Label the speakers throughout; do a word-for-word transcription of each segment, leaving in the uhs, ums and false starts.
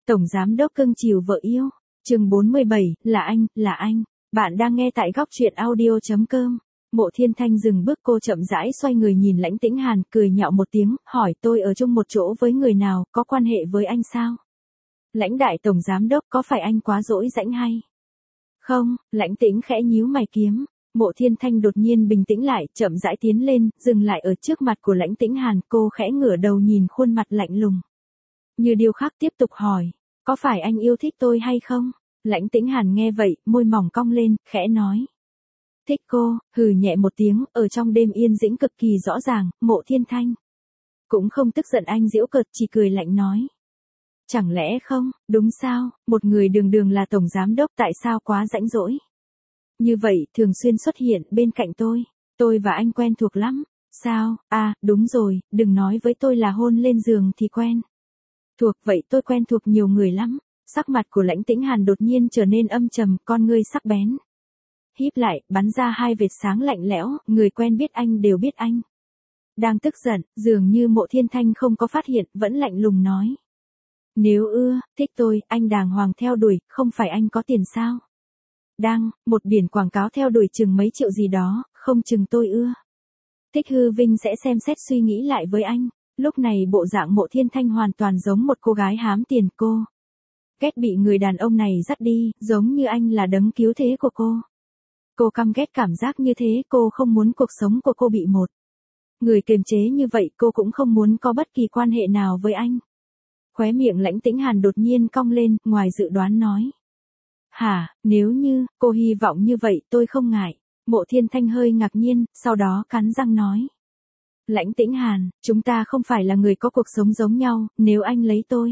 Speaker 1: Tổng giám đốc cưng chiều vợ yêu. Chương bốn mươi bảy, là anh, là anh. Bạn đang nghe tại góc truyện audio chấm com. Mộ Thiên Thanh dừng bước, cô chậm rãi xoay người nhìn Lãnh Tĩnh Hàn, cười nhạo một tiếng, hỏi tôi ở chung một chỗ với người nào, có quan hệ với anh sao? Lãnh đại tổng giám đốc, có phải anh quá dỗi rãnh hay? Không, Lãnh Tĩnh khẽ nhíu mày kiếm. Mộ Thiên Thanh đột nhiên bình tĩnh lại, chậm rãi tiến lên, dừng lại ở trước mặt của Lãnh Tĩnh Hàn, cô khẽ ngửa đầu nhìn khuôn mặt lạnh lùng. Như điêu khắc tiếp tục hỏi, có phải anh yêu thích tôi hay không? Lãnh Tĩnh Hàn nghe vậy, môi mỏng cong lên, khẽ nói. Thích cô, hừ nhẹ một tiếng, ở trong đêm yên dĩnh cực kỳ rõ ràng, Mộ Thiên Thanh cũng không tức giận anh giễu cợt, chỉ cười lạnh nói. Chẳng lẽ không, đúng sao, một người đường đường là tổng giám đốc tại sao quá rãnh rỗi? Như vậy, thường xuyên xuất hiện bên cạnh tôi, tôi và anh quen thuộc lắm. Sao, à, đúng rồi, đừng nói với tôi là hôn lên giường thì quen. Thuộc vậy tôi quen thuộc nhiều người lắm. Sắc mặt của Lãnh Tĩnh Hàn đột nhiên trở nên âm trầm, con ngươi sắc bén híp lại, bắn ra hai vệt sáng lạnh lẽo, người quen biết anh đều biết anh đang tức giận, dường như Mộ Thiên Thanh không có phát hiện, vẫn lạnh lùng nói. Nếu ưa, thích tôi, anh đàng hoàng theo đuổi, không phải anh có tiền sao? Đang, một biển quảng cáo theo đuổi chừng mấy triệu gì đó, không chừng tôi ưa. Thích hư vinh sẽ xem xét suy nghĩ lại với anh. Lúc này bộ dạng Mộ Thiên Thanh hoàn toàn giống một cô gái hám tiền, cô ghét bị người đàn ông này dắt đi, giống như anh là đấng cứu thế của cô. Cô căm ghét cảm giác như thế, cô không muốn cuộc sống của cô bị một người kiềm chế như vậy, cô cũng không muốn có bất kỳ quan hệ nào với anh. Khóe miệng Lãnh Tĩnh Hàn đột nhiên cong lên, ngoài dự đoán nói. Hả, nếu như, cô hy vọng như vậy tôi không ngại. Mộ Thiên Thanh hơi ngạc nhiên, sau đó cắn răng nói. Lãnh Tĩnh Hàn, chúng ta không phải là người có cuộc sống giống nhau, nếu anh lấy tôi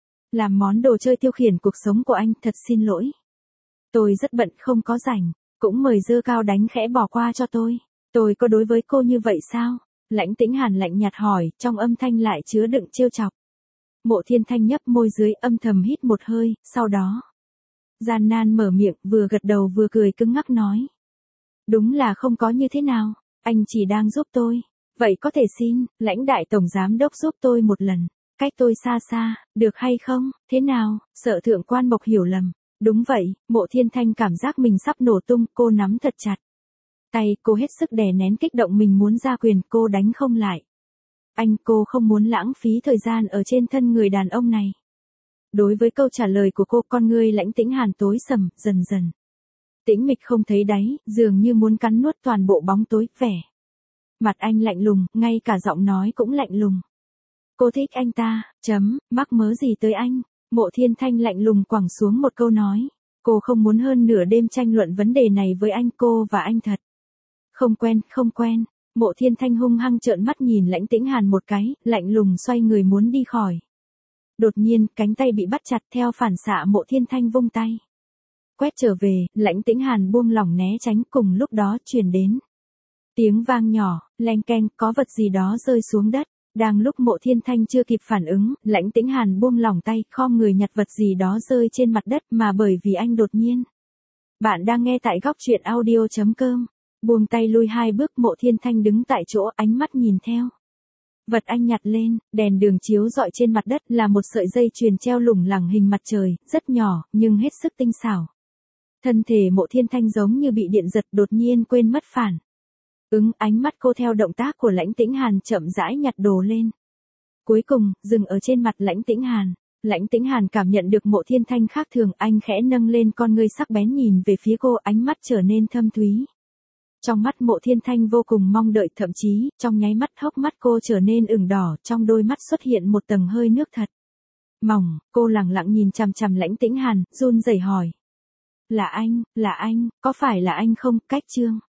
Speaker 1: làm món đồ chơi tiêu khiển cuộc sống của anh, thật xin lỗi. Tôi rất bận không có rảnh, cũng mời dơ cao đánh khẽ bỏ qua cho tôi. Tôi có đối với cô như vậy sao? Lãnh Tĩnh Hàn lạnh nhạt hỏi, trong âm thanh lại chứa đựng trêu chọc. Mộ Thiên Thanh nhấp môi dưới, âm thầm hít một hơi, sau đó gian nan mở miệng, vừa gật đầu vừa cười cứng ngắc nói. Đúng là không có như thế nào, anh chỉ đang giúp tôi. Vậy có thể xin, Lãnh đại tổng giám đốc giúp tôi một lần, cách tôi xa xa, được hay không? Thế nào, sợ thượng quan Mộc hiểu lầm. Đúng vậy, Mộ Thiên Thanh cảm giác mình sắp nổ tung, cô nắm thật chặt tay, cô hết sức đè nén kích động mình muốn ra quyền, cô đánh không lại. Anh, cô không muốn lãng phí thời gian ở trên thân người đàn ông này. Đối với câu trả lời của cô, con ngươi Lãnh Tĩnh Hàn tối sầm, dần dần tĩnh mịch không thấy đáy, dường như muốn cắn nuốt toàn bộ bóng tối, vẻ mặt anh lạnh lùng, ngay cả giọng nói cũng lạnh lùng. Cô thích anh ta, chấm, mắc mớ gì tới anh? Mộ Thiên Thanh lạnh lùng quẳng xuống một câu nói. Cô không muốn hơn nửa đêm tranh luận vấn đề này với anh, cô và anh thật không quen, không quen. Mộ Thiên Thanh hung hăng trợn mắt nhìn Lãnh Tĩnh Hàn một cái, lạnh lùng xoay người muốn đi khỏi. Đột nhiên, cánh tay bị bắt chặt, theo phản xạ Mộ Thiên Thanh vung tay quét trở về, Lãnh Tĩnh Hàn buông lỏng né tránh, cùng lúc đó truyền đến tiếng vang nhỏ, leng keng, có vật gì đó rơi xuống đất. Đang lúc Mộ Thiên Thanh chưa kịp phản ứng, Lãnh Tĩnh Hàn buông lỏng tay, khom người nhặt vật gì đó rơi trên mặt đất, mà bởi vì anh đột nhiên. Bạn đang nghe tại góc truyện audio chấm com. Buông tay lui hai bước, Mộ Thiên Thanh đứng tại chỗ, ánh mắt nhìn theo vật anh nhặt lên, đèn đường chiếu rọi trên mặt đất là một sợi dây chuyền treo lủng lẳng hình mặt trời, rất nhỏ, nhưng hết sức tinh xảo. Thân thể Mộ Thiên Thanh giống như bị điện giật, đột nhiên quên mất phản ứng, ánh mắt cô theo động tác của Lãnh Tĩnh Hàn chậm rãi nhặt đồ lên. Cuối cùng, dừng ở trên mặt Lãnh Tĩnh Hàn. Lãnh Tĩnh Hàn cảm nhận được Mộ Thiên Thanh khác thường, anh khẽ nâng lên con ngươi sắc bén nhìn về phía cô, ánh mắt trở nên thâm thúy. Trong mắt Mộ Thiên Thanh vô cùng mong đợi, thậm chí, trong nháy mắt hốc mắt cô trở nên ửng đỏ, trong đôi mắt xuất hiện một tầng hơi nước thật mỏng, cô lẳng lặng nhìn chằm chằm Lãnh Tĩnh Hàn, run rẩy hỏi. Là anh, là anh, có phải là anh không? Cách chương